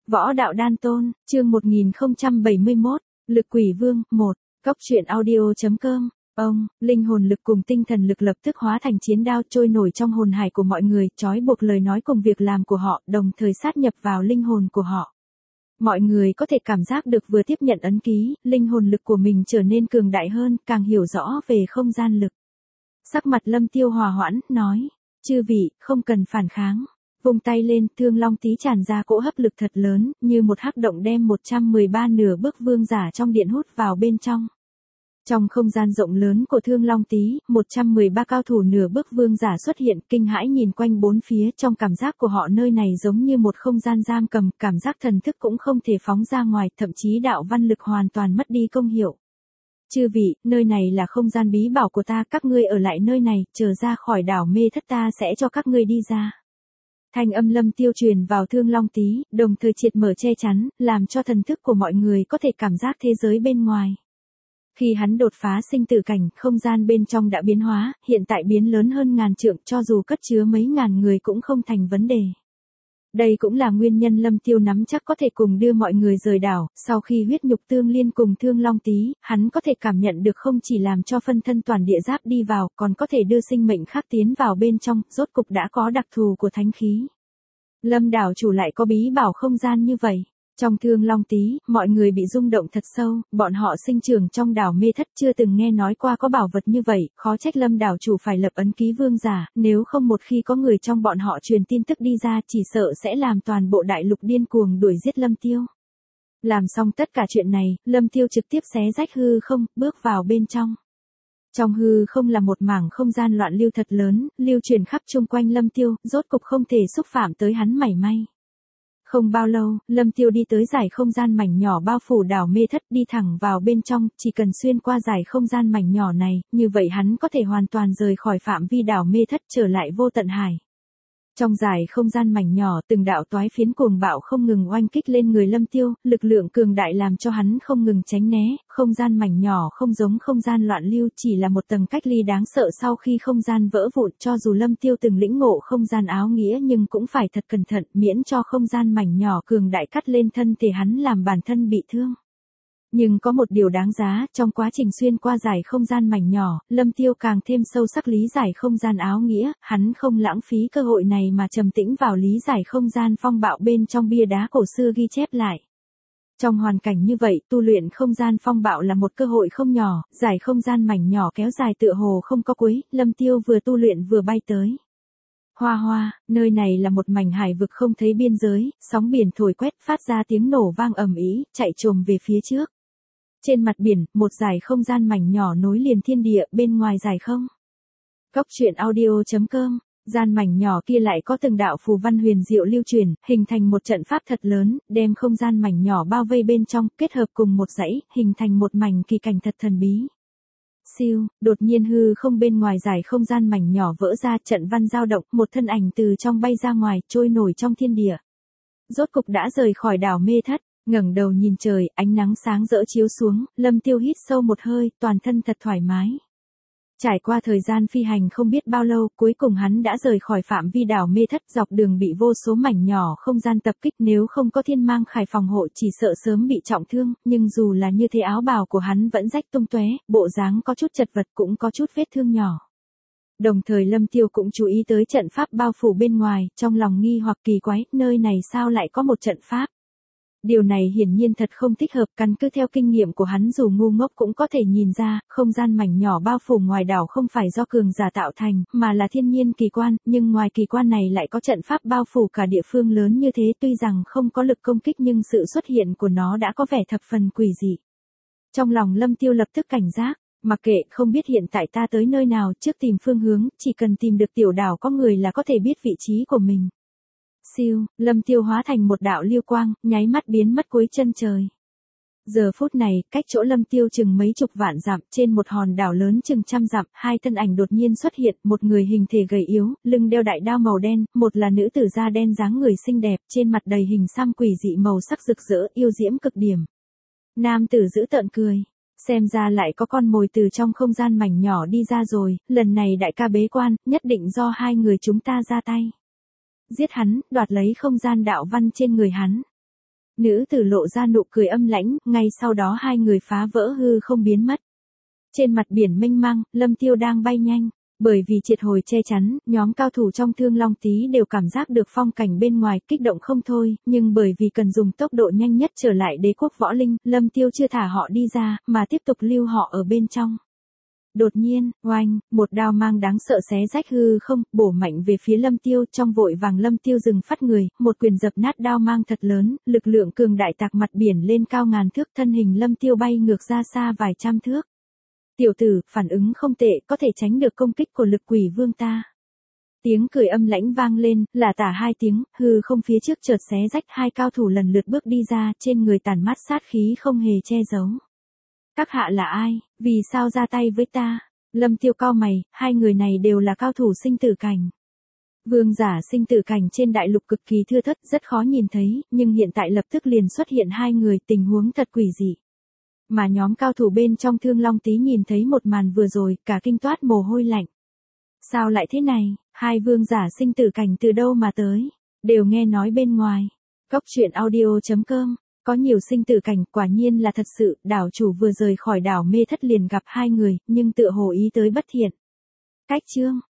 Võ đạo đan tôn, chương 1071, Lực quỷ vương, 1, Cóc truyện audio.com. Linh hồn lực cùng tinh thần lực lập tức hóa thành chiến đao trôi nổi trong hồn hải của mọi người, trói buộc lời nói cùng việc làm của họ, đồng thời sát nhập vào linh hồn của họ. Mọi người có thể cảm giác được vừa tiếp nhận ấn ký, linh hồn lực của mình trở nên cường đại hơn, càng hiểu rõ về không gian lực. Sắc mặt Lâm Tiêu hòa hoãn, nói, chư vị, không cần phản kháng. Vung tay lên, Thương Long Tí tràn ra cỗ hấp lực thật lớn, như một hắc động đem 113 nửa bước vương giả trong điện hút vào bên trong. Trong không gian rộng lớn của Thương Long Tí, 113 cao thủ nửa bước vương giả xuất hiện, kinh hãi nhìn quanh bốn phía, trong cảm giác của họ nơi này giống như một không gian giam cầm, cảm giác thần thức cũng không thể phóng ra ngoài, thậm chí đạo văn lực hoàn toàn mất đi công hiệu. Chư vị, nơi này là không gian bí bảo của ta, các ngươi ở lại nơi này, chờ ra khỏi đảo mê thất ta sẽ cho các ngươi đi ra. Thanh âm Lâm Tiêu truyền vào Thương Long Tí, đồng thời triệt mở che chắn, làm cho thần thức của mọi người có thể cảm giác thế giới bên ngoài. Khi hắn đột phá sinh tử cảnh, không gian bên trong đã biến hóa, hiện tại biến lớn hơn ngàn trượng, cho dù cất chứa mấy ngàn người cũng không thành vấn đề. Đây cũng là nguyên nhân Lâm Tiêu nắm chắc có thể cùng đưa mọi người rời đảo, sau khi huyết nhục tương liên cùng Thương Long Tí, hắn có thể cảm nhận được không chỉ làm cho phân thân toàn địa giáp đi vào, còn có thể đưa sinh mệnh khác tiến vào bên trong, rốt cục đã có đặc thù của thánh khí. Lâm đảo chủ lại có bí bảo không gian như vậy. Trong Thương Long Tí, mọi người bị rung động thật sâu, bọn họ sinh trưởng trong đảo mê thất chưa từng nghe nói qua có bảo vật như vậy, khó trách Lâm đảo chủ phải lập ấn ký vương giả, nếu không một khi có người trong bọn họ truyền tin tức đi ra chỉ sợ sẽ làm toàn bộ đại lục điên cuồng đuổi giết Lâm Tiêu. Làm xong tất cả chuyện này, Lâm Tiêu trực tiếp xé rách hư không, bước vào bên trong. Trong hư không là một mảng không gian loạn lưu thật lớn, lưu truyền khắp chung quanh Lâm Tiêu, rốt cục không thể xúc phạm tới hắn mảy may. Không bao lâu, Lâm Tiêu đi tới dải không gian mảnh nhỏ bao phủ đảo mê thất, đi thẳng vào bên trong, chỉ cần xuyên qua dải không gian mảnh nhỏ này, như vậy hắn có thể hoàn toàn rời khỏi phạm vi đảo mê thất trở lại vô tận hải. Trong dải không gian mảnh nhỏ, từng đạo toái phiến cuồng bạo không ngừng oanh kích lên người Lâm Tiêu, lực lượng cường đại làm cho hắn không ngừng tránh né, không gian mảnh nhỏ không giống không gian loạn lưu, chỉ là một tầng cách ly đáng sợ sau khi không gian vỡ vụn, cho dù Lâm Tiêu từng lĩnh ngộ không gian áo nghĩa nhưng cũng phải thật cẩn thận, miễn cho không gian mảnh nhỏ cường đại cắt lên thân thể hắn làm bản thân bị thương. Nhưng có một điều đáng giá, trong quá trình xuyên qua dải không gian mảnh nhỏ, Lâm Tiêu càng thêm sâu sắc lý giải không gian áo nghĩa, hắn không lãng phí cơ hội này mà trầm tĩnh vào lý giải không gian phong bạo bên trong bia đá cổ xưa ghi chép lại. Trong hoàn cảnh như vậy, tu luyện không gian phong bạo là một cơ hội không nhỏ, dải không gian mảnh nhỏ kéo dài tựa hồ không có cuối, Lâm Tiêu vừa tu luyện vừa bay tới. Hoa hoa, nơi này là một mảnh hải vực không thấy biên giới, sóng biển thổi quét phát ra tiếng nổ vang ầm ĩ, chạy trồm về phía trước. Trên mặt biển, một dải không gian mảnh nhỏ nối liền thiên địa, bên ngoài dải không. Cóc truyện audio.com, gian mảnh nhỏ kia lại có từng đạo phù văn huyền diệu lưu truyền, hình thành một trận pháp thật lớn, đem không gian mảnh nhỏ bao vây bên trong, kết hợp cùng một dãy, hình thành một mảnh kỳ cảnh thật thần bí. Siêu, đột nhiên hư không bên ngoài dải không gian mảnh nhỏ vỡ ra, trận văn dao động, một thân ảnh từ trong bay ra ngoài, trôi nổi trong thiên địa. Rốt cục đã rời khỏi đảo mê thất. Ngẩng đầu nhìn trời, ánh nắng sáng rỡ chiếu xuống, Lâm Tiêu hít sâu một hơi, toàn thân thật thoải mái. Trải qua thời gian phi hành không biết bao lâu, cuối cùng hắn đã rời khỏi phạm vi đảo mê thất, dọc đường bị vô số mảnh nhỏ không gian tập kích, nếu không có thiên mang khải phòng hộ chỉ sợ sớm bị trọng thương, nhưng dù là như thế áo bào của hắn vẫn rách tung tóe, bộ dáng có chút chật vật cũng có chút vết thương nhỏ. Đồng thời Lâm Tiêu cũng chú ý tới trận pháp bao phủ bên ngoài, trong lòng nghi hoặc kỳ quái, nơi này sao lại có một trận pháp? Điều này hiển nhiên thật không thích hợp, căn cứ theo kinh nghiệm của hắn dù ngu ngốc cũng có thể nhìn ra, không gian mảnh nhỏ bao phủ ngoài đảo không phải do cường giả tạo thành, mà là thiên nhiên kỳ quan, nhưng ngoài kỳ quan này lại có trận pháp bao phủ cả địa phương lớn như thế, tuy rằng không có lực công kích nhưng sự xuất hiện của nó đã có vẻ thập phần quỷ dị. Trong lòng Lâm Tiêu lập tức cảnh giác, mặc kệ không biết hiện tại ta tới nơi nào, trước tìm phương hướng, chỉ cần tìm được tiểu đảo có người là có thể biết vị trí của mình. Siêu, Lâm Tiêu hóa thành một đạo lưu quang, nháy mắt biến mất cuối chân trời. Giờ phút này, cách chỗ Lâm Tiêu chừng mấy chục vạn dặm, trên một hòn đảo lớn chừng trăm dặm, hai thân ảnh đột nhiên xuất hiện, một người hình thể gầy yếu, lưng đeo đại đao màu đen, một là nữ tử da đen dáng người xinh đẹp, trên mặt đầy hình xăm quỷ dị màu sắc rực rỡ, yêu diễm cực điểm. Nam tử giữ tợn cười, xem ra lại có con mồi từ trong không gian mảnh nhỏ đi ra rồi, lần này đại ca bế quan, nhất định do hai người chúng ta ra tay. Giết hắn, đoạt lấy không gian đạo văn trên người hắn. Nữ tử lộ ra nụ cười âm lãnh, ngay sau đó hai người phá vỡ hư không biến mất. Trên mặt biển mênh mang, Lâm Tiêu đang bay nhanh. Bởi vì triệt hồi che chắn, nhóm cao thủ trong Thương Long Tý đều cảm giác được phong cảnh bên ngoài kích động không thôi, nhưng bởi vì cần dùng tốc độ nhanh nhất trở lại đế quốc võ linh, Lâm Tiêu chưa thả họ đi ra, mà tiếp tục lưu họ ở bên trong. Đột nhiên, oanh, một đao mang đáng sợ xé rách hư không, bổ mạnh về phía Lâm Tiêu, trong vội vàng Lâm Tiêu dừng phát người, một quyền dập nát đao mang thật lớn, lực lượng cường đại tạc mặt biển lên cao ngàn thước, thân hình Lâm Tiêu bay ngược ra xa vài trăm thước. Tiểu tử, phản ứng không tệ, có thể tránh được công kích của Lực Quỷ Vương ta. Tiếng cười âm lãnh vang lên, là tả hai tiếng, hư không phía trước chợt xé rách, hai cao thủ lần lượt bước đi ra, trên người tàn mát sát khí không hề che giấu. Các hạ là ai, vì sao ra tay với ta? Lâm Tiêu cau mày, hai người này đều là cao thủ sinh tử cảnh. Vương giả sinh tử cảnh trên đại lục cực kỳ thưa thớt, rất khó nhìn thấy, nhưng hiện tại lập tức liền xuất hiện hai người, tình huống thật quỷ dị. Mà nhóm cao thủ bên trong Thương Long Tý nhìn thấy một màn vừa rồi, cả kinh toát mồ hôi lạnh. Sao lại thế này, hai vương giả sinh tử cảnh từ đâu mà tới, đều nghe nói bên ngoài. Cốc truyện audio.com, có nhiều sinh tử cảnh, quả nhiên là thật sự, đảo chủ vừa rời khỏi đảo Mê Thất liền gặp hai người, nhưng tựa hồ ý tới bất thiện. Cách chương